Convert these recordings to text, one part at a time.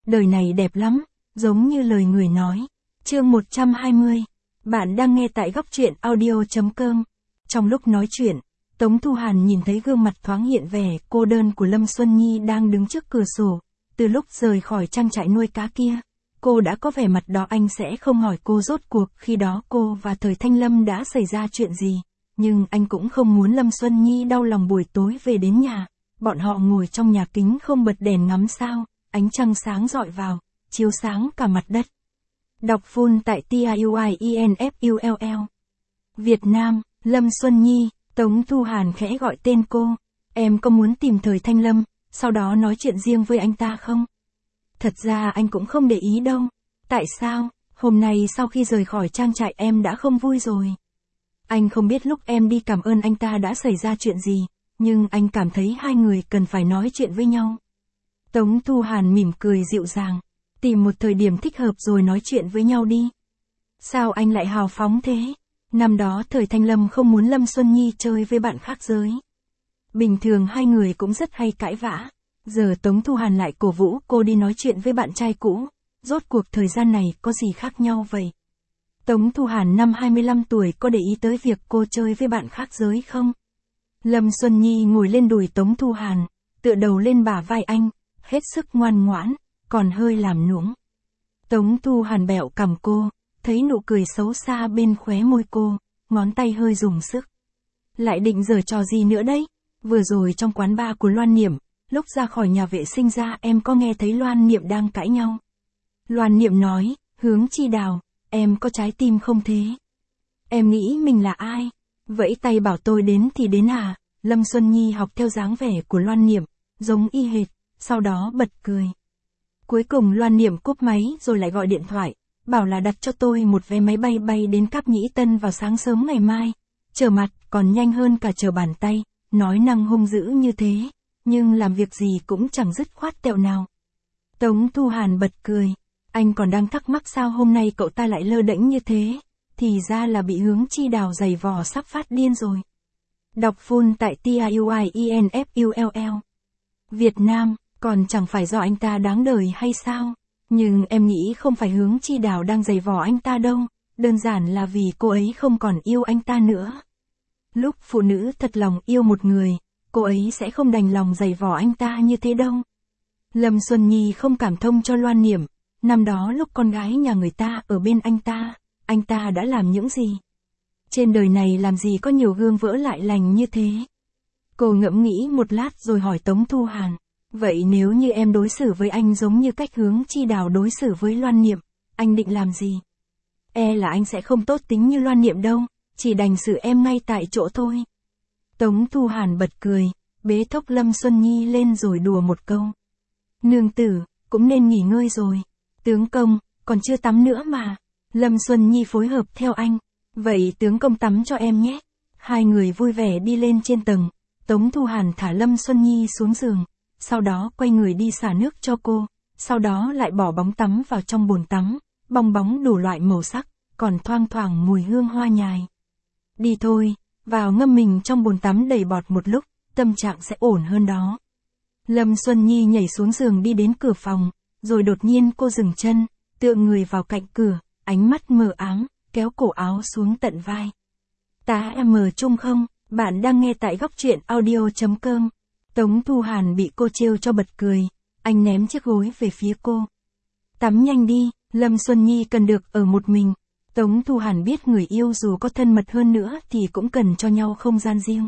đời này đẹp lắm, giống như lời người nói. Chương 120. Bạn đang nghe tại góc truyện audio.com. Trong lúc nói chuyện, Tống Thu Hàn nhìn thấy gương mặt thoáng hiện vẻ cô đơn của Lâm Xuân Nhi đang đứng trước cửa sổ. Từ lúc rời khỏi trang trại nuôi cá kia, cô đã có vẻ mặt đó. Anh sẽ không hỏi cô rốt cuộc khi đó cô và Thời Thanh Lâm đã xảy ra chuyện gì. Nhưng anh cũng không muốn Lâm Xuân Nhi đau lòng buổi tối về đến nhà. Bọn họ ngồi trong nhà kính không bật đèn ngắm sao, ánh trăng sáng rọi vào, chiếu sáng cả mặt đất. Đọc full tại TIUIENFULL. Việt Nam, Lâm Xuân Nhi, Tống Thu Hàn khẽ gọi tên cô. Em có muốn tìm Thời Thanh Lâm, sau đó nói chuyện riêng với anh ta không? Thật ra anh cũng không để ý đâu. Tại sao, hôm nay sau khi rời khỏi trang trại em đã không vui rồi? Anh không biết lúc em đi cảm ơn anh ta đã xảy ra chuyện gì, nhưng anh cảm thấy hai người cần phải nói chuyện với nhau. Tống Thu Hàn mỉm cười dịu dàng. Tìm một thời điểm thích hợp rồi nói chuyện với nhau đi. Sao anh lại hào phóng thế? Năm đó Thời Thanh Lâm không muốn Lâm Xuân Nhi chơi với bạn khác giới. Bình thường hai người cũng rất hay cãi vã. Giờ Tống Thu Hàn lại cổ vũ cô đi nói chuyện với bạn trai cũ. Rốt cuộc thời gian này có gì khác nhau vậy? Tống Thu Hàn năm 25 tuổi có để ý tới việc cô chơi với bạn khác giới không? Lâm Xuân Nhi ngồi lên đùi Tống Thu Hàn, tựa đầu lên bả vai anh, hết sức ngoan ngoãn, còn hơi làm nũng. Tống Thu Hàn bẹo cằm cô, thấy nụ cười xấu xa bên khóe môi cô, ngón tay hơi dùng sức. Lại định giở trò gì nữa đấy? Vừa rồi trong quán bar của Loan Niệm, lúc ra khỏi nhà vệ sinh ra em có nghe thấy Loan Niệm đang cãi nhau. Loan Niệm nói, Hướng Chi Đào, em có trái tim không thế? Em nghĩ mình là ai? Vẫy tay bảo tôi đến thì đến à? Lâm Xuân Nhi học theo dáng vẻ của Loan Niệm, giống y hệt, sau đó bật cười. Cuối cùng Loan Niệm cúp máy rồi lại gọi điện thoại, bảo là đặt cho tôi một vé máy bay bay đến Cáp Nhĩ Tân vào sáng sớm ngày mai. Trở mặt còn nhanh hơn cả trở bàn tay, nói năng hung dữ như thế, nhưng làm việc gì cũng chẳng dứt khoát tẹo nào. Tống Thu Hàn bật cười, anh còn đang thắc mắc sao hôm nay cậu ta lại lơ đễnh như thế, thì ra là bị Hướng Chi Đào giày vò sắp phát điên rồi. Đọc full tại TIUIENFULL. Việt Nam, còn chẳng phải do anh ta đáng đời hay sao? Nhưng em nghĩ không phải Hướng Chi Đào đang giày vò anh ta đâu, đơn giản là vì cô ấy không còn yêu anh ta nữa. Lúc phụ nữ thật lòng yêu một người, cô ấy sẽ không đành lòng giày vò anh ta như thế đâu. Lâm Xuân Nhi không cảm thông cho Loan Niệm, năm đó lúc con gái nhà người ta ở bên anh ta đã làm những gì? Trên đời này làm gì có nhiều gương vỡ lại lành như thế? Cô ngẫm nghĩ một lát rồi hỏi Tống Thu Hàn, vậy nếu như em đối xử với anh giống như cách Hướng Chi Đào đối xử với Loan Niệm, anh định làm gì? E là anh sẽ không tốt tính như Loan Niệm đâu, chỉ đành xử em ngay tại chỗ thôi. Tống Thu Hàn bật cười, bế thốc Lâm Xuân Nhi lên rồi đùa một câu. Nương tử, cũng nên nghỉ ngơi rồi. Tướng công, còn chưa tắm nữa mà. Lâm Xuân Nhi phối hợp theo anh. Vậy tướng công tắm cho em nhé. Hai người vui vẻ đi lên trên tầng. Tống Thu Hàn thả Lâm Xuân Nhi xuống giường. Sau đó quay người đi xả nước cho cô. Sau đó lại bỏ bóng tắm vào trong bồn tắm. Bong bóng đủ loại màu sắc, còn thoang thoảng mùi hương hoa nhài. Đi thôi, vào ngâm mình trong bồn tắm đầy bọt một lúc, tâm trạng sẽ ổn hơn đó. Lâm Xuân Nhi nhảy xuống giường đi đến cửa phòng, rồi đột nhiên cô dừng chân, tựa người vào cạnh cửa, ánh mắt mờ ám, kéo cổ áo xuống tận vai. Tá em mờ chung không? Bạn đang nghe tại góc truyện audio.com. Tống Thu Hàn bị cô trêu cho bật cười, anh ném chiếc gối về phía cô. Tắm nhanh đi, Lâm Xuân Nhi cần được ở một mình. Tống Thu Hàn biết người yêu dù có thân mật hơn nữa thì cũng cần cho nhau không gian riêng.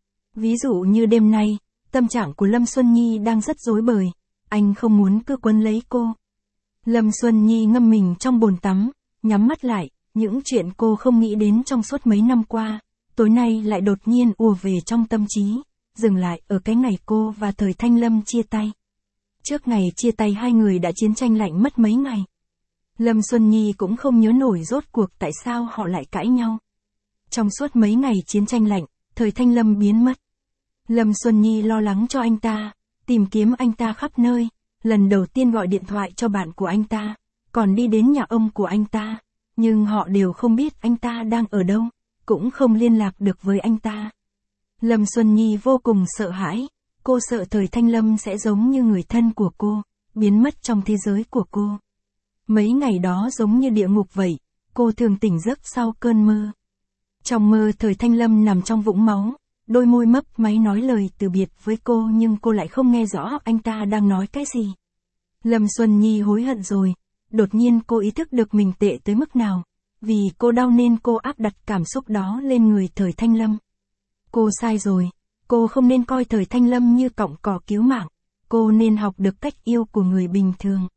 Ví dụ như đêm nay, tâm trạng của Lâm Xuân Nhi đang rất rối bời, anh không muốn cứ quấn lấy cô. Lâm Xuân Nhi ngâm mình trong bồn tắm, nhắm mắt lại, những chuyện cô không nghĩ đến trong suốt mấy năm qua, tối nay lại đột nhiên ùa về trong tâm trí, dừng lại ở cái ngày cô và Thời Thanh Lâm chia tay. Trước ngày chia tay hai người đã chiến tranh lạnh mất mấy ngày. Lâm Xuân Nhi cũng không nhớ nổi rốt cuộc tại sao họ lại cãi nhau. Trong suốt mấy ngày chiến tranh lạnh, Thời Thanh Lâm biến mất. Lâm Xuân Nhi lo lắng cho anh ta, tìm kiếm anh ta khắp nơi, lần đầu tiên gọi điện thoại cho bạn của anh ta, còn đi đến nhà ông của anh ta, nhưng họ đều không biết anh ta đang ở đâu, cũng không liên lạc được với anh ta. Lâm Xuân Nhi vô cùng sợ hãi, cô sợ Thời Thanh Lâm sẽ giống như người thân của cô, biến mất trong thế giới của cô. Mấy ngày đó giống như địa ngục vậy, cô thường tỉnh giấc sau cơn mơ. Trong mơ Thời Thanh Lâm nằm trong vũng máu, đôi môi mấp máy nói lời từ biệt với cô nhưng cô lại không nghe rõ anh ta đang nói cái gì. Lâm Xuân Nhi hối hận rồi, đột nhiên cô ý thức được mình tệ tới mức nào, vì cô đau nên cô áp đặt cảm xúc đó lên người Thời Thanh Lâm. Cô sai rồi, cô không nên coi Thời Thanh Lâm như cọng cỏ cứu mạng, cô nên học được cách yêu của người bình thường.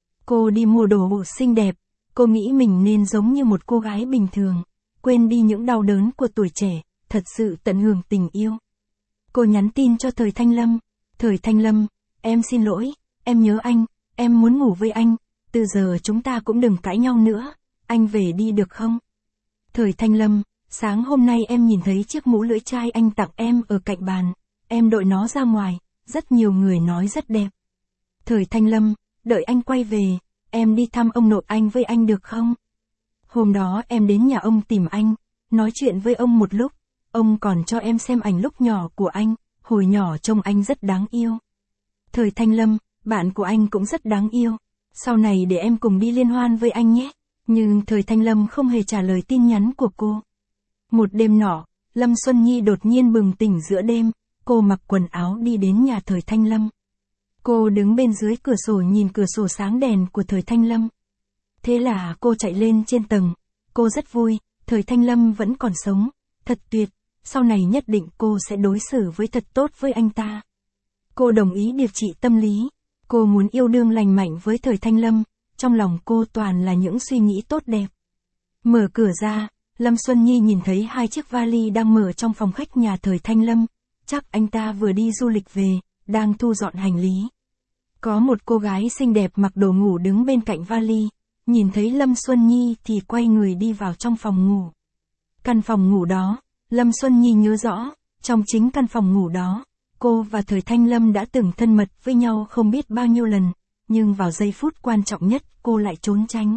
Cô đi mua đồ bộ xinh đẹp, cô nghĩ mình nên giống như một cô gái bình thường, quên đi những đau đớn của tuổi trẻ, thật sự tận hưởng tình yêu. Cô nhắn tin cho Thời Thanh Lâm, Thời Thanh Lâm, em xin lỗi, em nhớ anh, em muốn ngủ với anh, từ giờ chúng ta cũng đừng cãi nhau nữa, anh về đi được không? Thời Thanh Lâm, sáng hôm nay em nhìn thấy chiếc mũ lưỡi chai anh tặng em ở cạnh bàn, em đội nó ra ngoài, rất nhiều người nói rất đẹp. Thời Thanh Lâm, đợi anh quay về, em đi thăm ông nội anh với anh được không? Hôm đó em đến nhà ông tìm anh, nói chuyện với ông một lúc, ông còn cho em xem ảnh lúc nhỏ của anh, hồi nhỏ trông anh rất đáng yêu. Thời Thanh Lâm, bạn của anh cũng rất đáng yêu, sau này để em cùng đi liên hoan với anh nhé. Nhưng Thời Thanh Lâm không hề trả lời tin nhắn của cô. Một đêm nọ, Lâm Xuân Nhi đột nhiên bừng tỉnh giữa đêm, cô mặc quần áo đi đến nhà Thời Thanh Lâm. Cô đứng bên dưới cửa sổ nhìn cửa sổ sáng đèn của Thời Thanh Lâm. Thế là cô chạy lên trên tầng, cô rất vui, Thời Thanh Lâm vẫn còn sống, thật tuyệt, sau này nhất định cô sẽ đối xử với thật tốt với anh ta. Cô đồng ý điều trị tâm lý, cô muốn yêu đương lành mạnh với Thời Thanh Lâm, trong lòng cô toàn là những suy nghĩ tốt đẹp. Mở cửa ra, Lâm Xuân Nhi nhìn thấy 2 chiếc vali đang mở trong phòng khách nhà Thời Thanh Lâm, chắc anh ta vừa đi du lịch về, đang thu dọn hành lý. Có một cô gái xinh đẹp mặc đồ ngủ đứng bên cạnh vali, nhìn thấy Lâm Xuân Nhi thì quay người đi vào trong phòng ngủ. Căn phòng ngủ đó, Lâm Xuân Nhi nhớ rõ, trong chính căn phòng ngủ đó, cô và Thời Thanh Lâm đã từng thân mật với nhau không biết bao nhiêu lần, nhưng vào giây phút quan trọng nhất cô lại trốn tránh.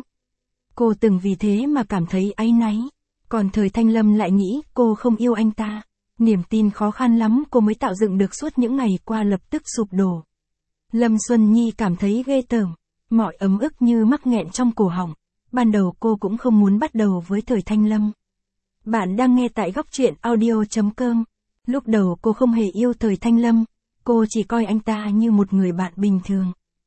Cô từng vì thế mà cảm thấy áy náy, còn Thời Thanh Lâm lại nghĩ cô không yêu anh ta. Niềm tin khó khăn lắm cô mới tạo dựng được suốt những ngày qua lập tức sụp đổ. Lâm Xuân Nhi cảm thấy ghê tởm, mọi ấm ức như mắc nghẹn trong cổ họng. Ban đầu cô cũng không muốn bắt đầu với Thời Thanh Lâm. Bạn đang nghe tại góc truyện audio.com. Lúc đầu cô không hề yêu Thời Thanh Lâm, cô chỉ coi anh ta như một người bạn bình thường.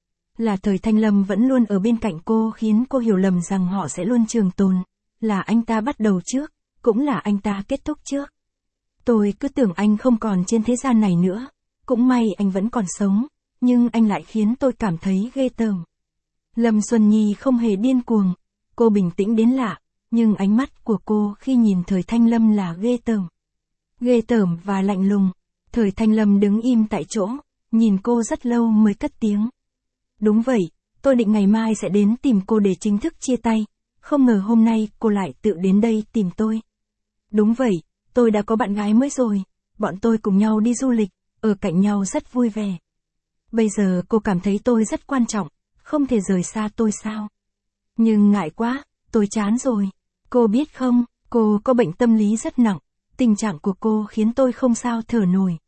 Là Thời Thanh Lâm vẫn luôn ở bên cạnh cô khiến cô hiểu lầm rằng họ sẽ luôn trường tồn. Là anh ta bắt đầu trước, cũng là anh ta kết thúc trước. Tôi cứ tưởng anh không còn trên thế gian này nữa, cũng may anh vẫn còn sống, nhưng anh lại khiến tôi cảm thấy ghê tởm. Lâm Xuân Nhi không hề điên cuồng, cô bình tĩnh đến lạ, nhưng ánh mắt của cô khi nhìn Thời Thanh Lâm là ghê tởm. Ghê tởm và lạnh lùng. Thời Thanh Lâm đứng im tại chỗ, nhìn cô rất lâu mới cất tiếng. Đúng vậy, tôi định ngày mai sẽ đến tìm cô để chính thức chia tay, không ngờ hôm nay cô lại tự đến đây tìm tôi. Đúng vậy, tôi đã có bạn gái mới rồi, bọn tôi cùng nhau đi du lịch, ở cạnh nhau rất vui vẻ. Bây giờ cô cảm thấy tôi rất quan trọng, không thể rời xa tôi sao? Nhưng ngại quá, tôi chán rồi. Cô biết không, cô có bệnh tâm lý rất nặng, tình trạng của cô khiến tôi không sao thở nổi.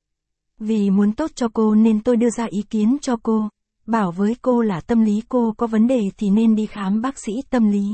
Vì muốn tốt cho cô nên tôi đưa ra ý kiến cho cô, bảo với cô là tâm lý cô có vấn đề thì nên đi khám bác sĩ tâm lý.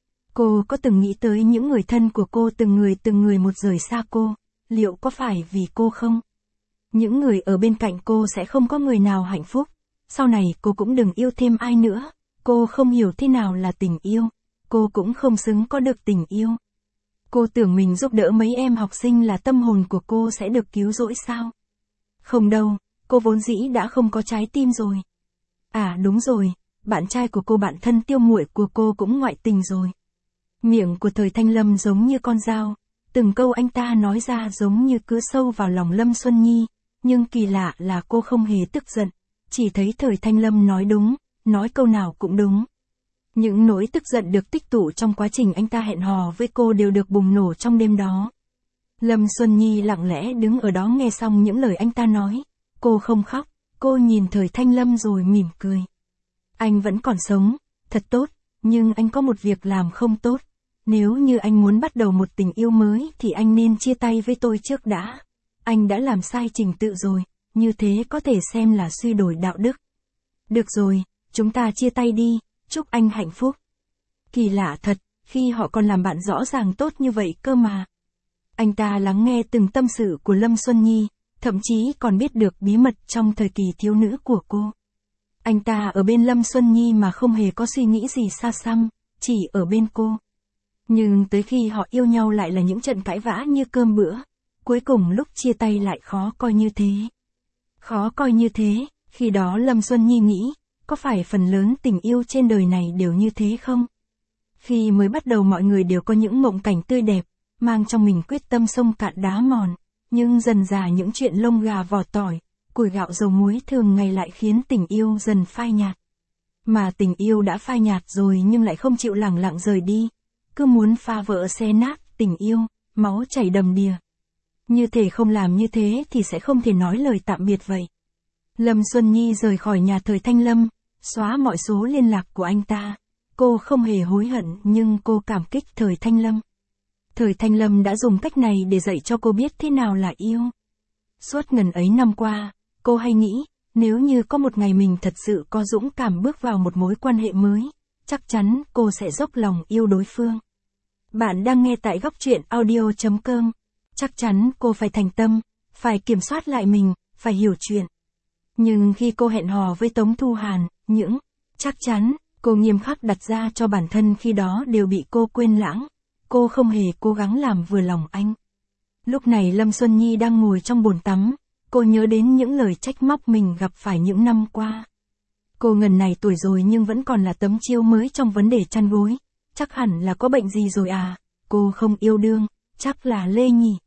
Cô có từng nghĩ tới những người thân của cô từng người một rời xa cô, liệu có phải vì cô không? Những người ở bên cạnh cô sẽ không có người nào hạnh phúc, sau này cô cũng đừng yêu thêm ai nữa, cô không hiểu thế nào là tình yêu, cô cũng không xứng có được tình yêu. Cô tưởng mình giúp đỡ mấy em học sinh là tâm hồn của cô sẽ được cứu rỗi sao? Không đâu, cô vốn dĩ đã không có trái tim rồi. À đúng rồi, bạn trai của cô bạn thân Tiêu Muội của cô cũng ngoại tình rồi. Miệng của Thời Thanh Lâm giống như con dao, từng câu anh ta nói ra giống như cứa sâu vào lòng Lâm Xuân Nhi, nhưng kỳ lạ là cô không hề tức giận, chỉ thấy Thời Thanh Lâm nói đúng, nói câu nào cũng đúng. Những nỗi tức giận được tích tụ trong quá trình anh ta hẹn hò với cô đều được bùng nổ trong đêm đó. Lâm Xuân Nhi lặng lẽ đứng ở đó nghe xong những lời anh ta nói, cô không khóc, cô nhìn Thời Thanh Lâm rồi mỉm cười. Anh vẫn còn sống, thật tốt, nhưng anh có một việc làm không tốt. Nếu như anh muốn bắt đầu một tình yêu mới thì anh nên chia tay với tôi trước đã. Anh đã làm sai trình tự rồi, như thế có thể xem là suy đổi đạo đức. Được rồi, chúng ta chia tay đi, chúc anh hạnh phúc. Kỳ lạ thật, khi họ còn làm bạn rõ ràng tốt như vậy cơ mà. Anh ta lắng nghe từng tâm sự của Lâm Xuân Nhi, thậm chí còn biết được bí mật trong thời kỳ thiếu nữ của cô. Anh ta ở bên Lâm Xuân Nhi mà không hề có suy nghĩ gì xa xăm, chỉ ở bên cô. Nhưng tới khi họ yêu nhau lại là những trận cãi vã như cơm bữa, cuối cùng lúc chia tay lại khó coi như thế. Khó coi như thế, khi đó Lâm Xuân Nhi nghĩ, có phải phần lớn tình yêu trên đời này đều như thế không? Khi mới bắt đầu mọi người đều có những mộng cảnh tươi đẹp, mang trong mình quyết tâm sông cạn đá mòn, nhưng dần dà những chuyện lông gà vỏ tỏi, củi gạo dầu muối thường ngày lại khiến tình yêu dần phai nhạt. Mà tình yêu đã phai nhạt rồi nhưng lại không chịu lẳng lặng rời đi, cứ muốn phá vỡ xé nát tình yêu, máu chảy đầm đìa. Như thể không làm như thế thì sẽ không thể nói lời tạm biệt vậy. Lâm Xuân Nhi rời khỏi nhà Thời Thanh Lâm, xóa mọi số liên lạc của anh ta. Cô không hề hối hận nhưng cô cảm kích Thời Thanh Lâm. Thời Thanh Lâm đã dùng cách này để dạy cho cô biết thế nào là yêu. Suốt ngần ấy năm qua, cô hay nghĩ, nếu như có một ngày mình thật sự có dũng cảm bước vào một mối quan hệ mới, chắc chắn cô sẽ dốc lòng yêu đối phương. Bạn đang nghe tại góc truyện audio.com. Chắc chắn cô phải thành tâm, phải kiểm soát lại mình, phải hiểu chuyện. Nhưng khi cô hẹn hò với Tống Thu Hàn, những chắc chắn cô nghiêm khắc đặt ra cho bản thân khi đó đều bị cô quên lãng. Cô không hề cố gắng làm vừa lòng anh. Lúc này Lâm Xuân Nhi đang ngồi trong bồn tắm, cô nhớ đến những lời trách móc mình gặp phải những năm qua. Cô ngần này tuổi rồi nhưng vẫn còn là tấm chiêu mới trong vấn đề chăn gối. Chắc hẳn là có bệnh gì rồi à, cô không yêu đương, chắc là lê nhỉ.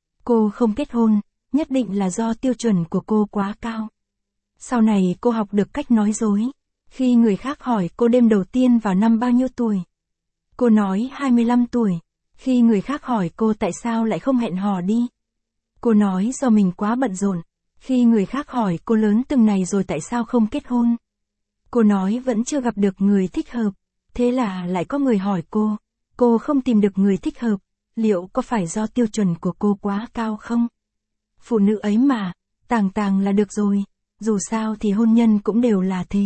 Cô không kết hôn, nhất định là do tiêu chuẩn của cô quá cao. Sau này cô học được cách nói dối. Khi người khác hỏi cô đêm đầu tiên vào năm bao nhiêu tuổi, cô nói 25 tuổi. Khi người khác hỏi cô tại sao lại không hẹn hò đi, cô nói do mình quá bận rộn. Khi người khác hỏi cô lớn từng này rồi tại sao không kết hôn, cô nói vẫn chưa gặp được người thích hợp. Thế là lại có người hỏi cô không tìm được người thích hợp, liệu có phải do tiêu chuẩn của cô quá cao không? Phụ nữ ấy mà, tàng là được rồi, dù sao thì hôn nhân cũng đều là thế.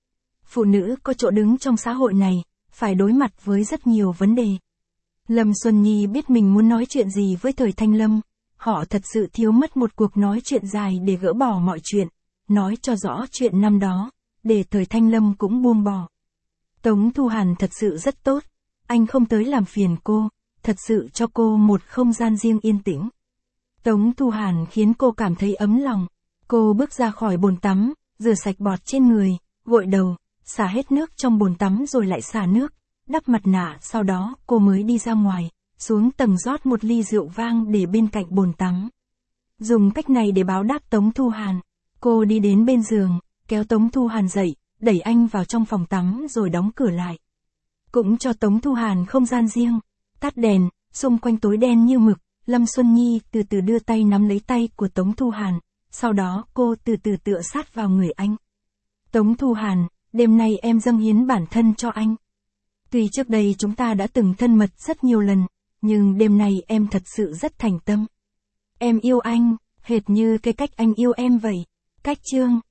Phụ nữ có chỗ đứng trong xã hội này, phải đối mặt với rất nhiều vấn đề. Lâm Xuân Nhi biết mình muốn nói chuyện gì với Thời Thanh Lâm, họ thật sự thiếu mất một cuộc nói chuyện dài để gỡ bỏ mọi chuyện, nói cho rõ chuyện năm đó, để Thời Thanh Lâm cũng buông bỏ. Tống Thu Hàn thật sự rất tốt, anh không tới làm phiền cô, thật sự cho cô một không gian riêng yên tĩnh. Tống Thu Hàn khiến cô cảm thấy ấm lòng. Cô bước ra khỏi bồn tắm, rửa sạch bọt trên người, gội đầu, xả hết nước trong bồn tắm rồi lại xả nước, đắp mặt nạ, sau đó cô mới đi ra ngoài, xuống tầng rót một ly rượu vang để bên cạnh bồn tắm. Dùng cách này để báo đáp Tống Thu Hàn, cô đi đến bên giường, kéo Tống Thu Hàn dậy, đẩy anh vào trong phòng tắm rồi đóng cửa lại. Cũng cho Tống Thu Hàn không gian riêng, tắt đèn, xung quanh tối đen như mực, Lâm Xuân Nhi từ từ đưa tay nắm lấy tay của Tống Thu Hàn, sau đó cô từ từ tựa sát vào người anh. Tống Thu Hàn, đêm nay em dâng hiến bản thân cho anh. Tuy trước đây chúng ta đã từng thân mật rất nhiều lần, nhưng đêm nay em thật sự rất thành tâm. Em yêu anh, hệt như cái cách anh yêu em vậy. Cách chương